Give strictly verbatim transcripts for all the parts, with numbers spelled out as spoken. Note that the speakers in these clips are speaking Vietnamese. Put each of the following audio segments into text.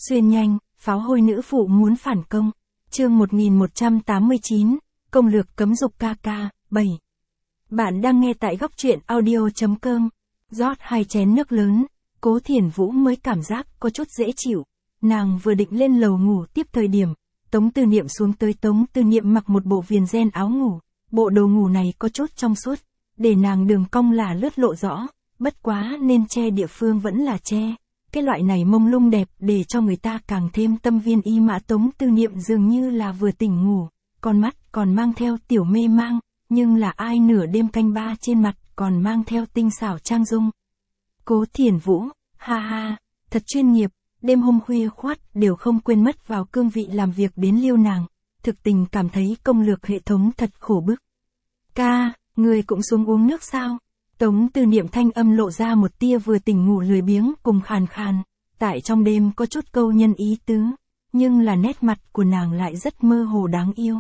Xuyên nhanh, pháo hôi nữ phụ muốn phản công. Chương một nghìn một trăm tám mươi chín, công lược cấm dục ca ca, bảy. Bạn đang nghe tại góc truyện audio.com. Rót hai chén nước lớn, Cố Thiển Vũ mới cảm giác có chút dễ chịu. Nàng vừa định lên lầu ngủ tiếp thời điểm, Tống Tư Niệm xuống tới. Tống Tư Niệm mặc một bộ viền ren áo ngủ, bộ đồ ngủ này có chút trong suốt, để nàng đường cong là lướt lộ rõ, bất quá nên che địa phương vẫn là che. Cái loại này mông lung đẹp để cho người ta càng thêm tâm viên ý mã. Tống Tư Niệm dường như là vừa tỉnh ngủ, con mắt còn mang theo tiểu mê mang, nhưng là ai nửa đêm canh ba trên mặt còn mang theo tinh xảo trang dung. Cố Thiển Vũ, ha ha, thật chuyên nghiệp, đêm hôm khuya khoắt đều không quên mất vào cương vị làm việc đến liêu nàng, thực tình cảm thấy công lược hệ thống thật khổ bức. Ca, người cũng xuống uống nước sao? Tống Tư Niệm thanh âm lộ ra một tia vừa tỉnh ngủ lười biếng cùng khàn khàn, tại trong đêm có chút câu nhân ý tứ, nhưng là nét mặt của nàng lại rất mơ hồ đáng yêu.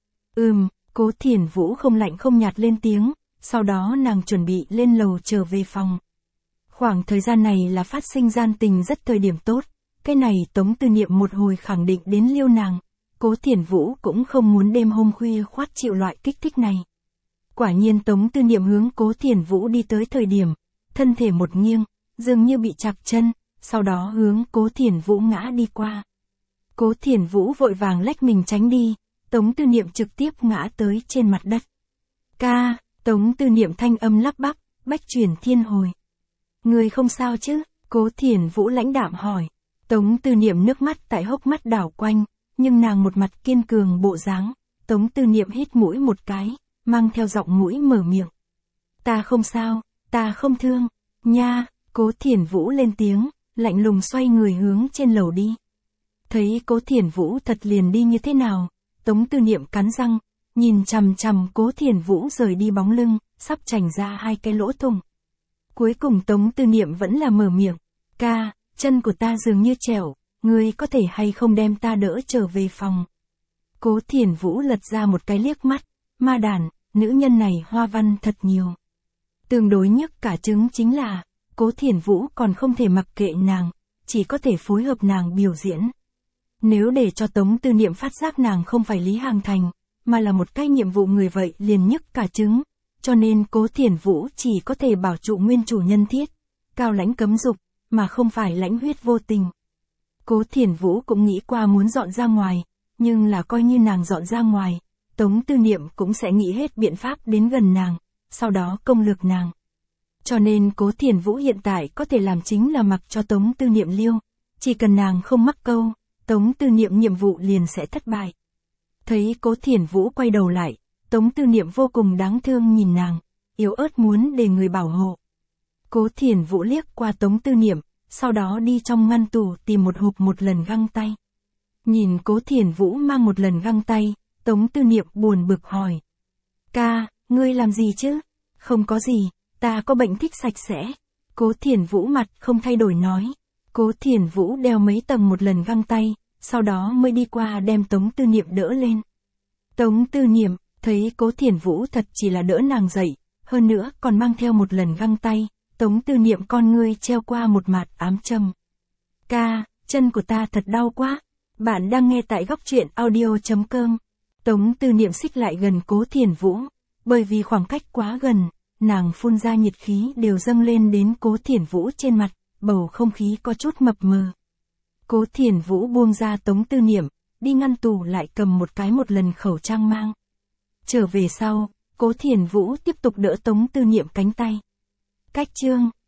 Ừm, Cố Thiển Vũ không lạnh không nhạt lên tiếng, sau đó nàng chuẩn bị lên lầu trở về phòng. Khoảng thời gian này là phát sinh gian tình rất thời điểm tốt, cái này Tống Tư Niệm một hồi khẳng định đến liêu nàng, Cố Thiển Vũ cũng không muốn đêm hôm khuya khoắt chịu loại kích thích này. Quả nhiên Tống Tư Niệm hướng Cố Thiển Vũ đi tới thời điểm, thân thể một nghiêng, dường như bị chặt chân, sau đó hướng Cố Thiển Vũ ngã đi qua. Cố Thiển Vũ vội vàng lách mình tránh đi, Tống Tư Niệm trực tiếp ngã tới trên mặt đất. Ca, Tống Tư Niệm thanh âm lắp bắp, bách chuyển thiên hồi. Người không sao chứ? Cố Thiển Vũ lãnh đạm hỏi. Tống Tư Niệm nước mắt tại hốc mắt đảo quanh, nhưng nàng một mặt kiên cường bộ dáng. Tống Tư Niệm hít mũi một cái, mang theo giọng mũi mở miệng. Ta không sao, ta không thương, nha. Cố Thiển Vũ lên tiếng, lạnh lùng xoay người hướng trên lầu đi. Thấy Cố Thiển Vũ thật liền đi như thế nào, Tống Tư Niệm cắn răng, nhìn chằm chằm Cố Thiển Vũ rời đi bóng lưng, sắp chành ra hai cái lỗ thủng. Cuối cùng Tống Tư Niệm vẫn là mở miệng. Ca, chân của ta dường như trẻo, ngươi có thể hay không đem ta đỡ trở về phòng. Cố Thiển Vũ lật ra một cái liếc mắt, ma đàn, nữ nhân này hoa văn thật nhiều. Tương đối nhất cả trứng chính là, Cố Thiển Vũ còn không thể mặc kệ nàng, chỉ có thể phối hợp nàng biểu diễn. Nếu để cho Tống Tư Niệm phát giác nàng không phải Lý Hàng Thành, mà là một cái nhiệm vụ người vậy liền nhức cả trứng, cho nên Cố Thiển Vũ chỉ có thể bảo trụ nguyên chủ nhân thiết, cao lãnh cấm dục, mà không phải lãnh huyết vô tình. Cố Thiển Vũ cũng nghĩ qua muốn dọn ra ngoài, nhưng là coi như nàng dọn ra ngoài, Tống Tư Niệm cũng sẽ nghĩ hết biện pháp đến gần nàng, sau đó công lược nàng. Cho nên Cố Thiển Vũ hiện tại có thể làm chính là mặc cho Tống Tư Niệm liêu, chỉ cần nàng không mắc câu, Tống Tư Niệm nhiệm vụ liền sẽ thất bại. Thấy Cố Thiển Vũ quay đầu lại, Tống Tư Niệm vô cùng đáng thương nhìn nàng, yếu ớt muốn để người bảo hộ. Cố Thiển Vũ liếc qua Tống Tư Niệm, sau đó đi trong ngăn tủ tìm một hộp một lần găng tay. Nhìn Cố Thiển Vũ mang một lần găng tay, Tống Tư Niệm buồn bực hỏi. Ca, ngươi làm gì chứ? Không có gì, ta có bệnh thích sạch sẽ. Cố Thiển Vũ mặt không thay đổi nói. Cố Thiển Vũ đeo mấy tầng một lần găng tay, sau đó mới đi qua đem Tống Tư Niệm đỡ lên. Tống Tư Niệm, thấy Cố Thiển Vũ thật chỉ là đỡ nàng dậy, hơn nữa còn mang theo một lần găng tay, Tống Tư Niệm con ngươi treo qua một mặt ám châm. Ca, chân của ta thật đau quá. Bạn đang nghe tại góc truyện audio.com. Tống Tư Niệm xích lại gần Cố Thiển Vũ, bởi vì khoảng cách quá gần, nàng phun ra nhiệt khí đều dâng lên đến Cố Thiển Vũ trên mặt, bầu không khí có chút mập mờ. Cố Thiển Vũ buông ra Tống Tư Niệm, đi ngăn tủ lại cầm một cái một lần khẩu trang mang. Trở về sau, Cố Thiển Vũ tiếp tục đỡ Tống Tư Niệm cánh tay. Cách chương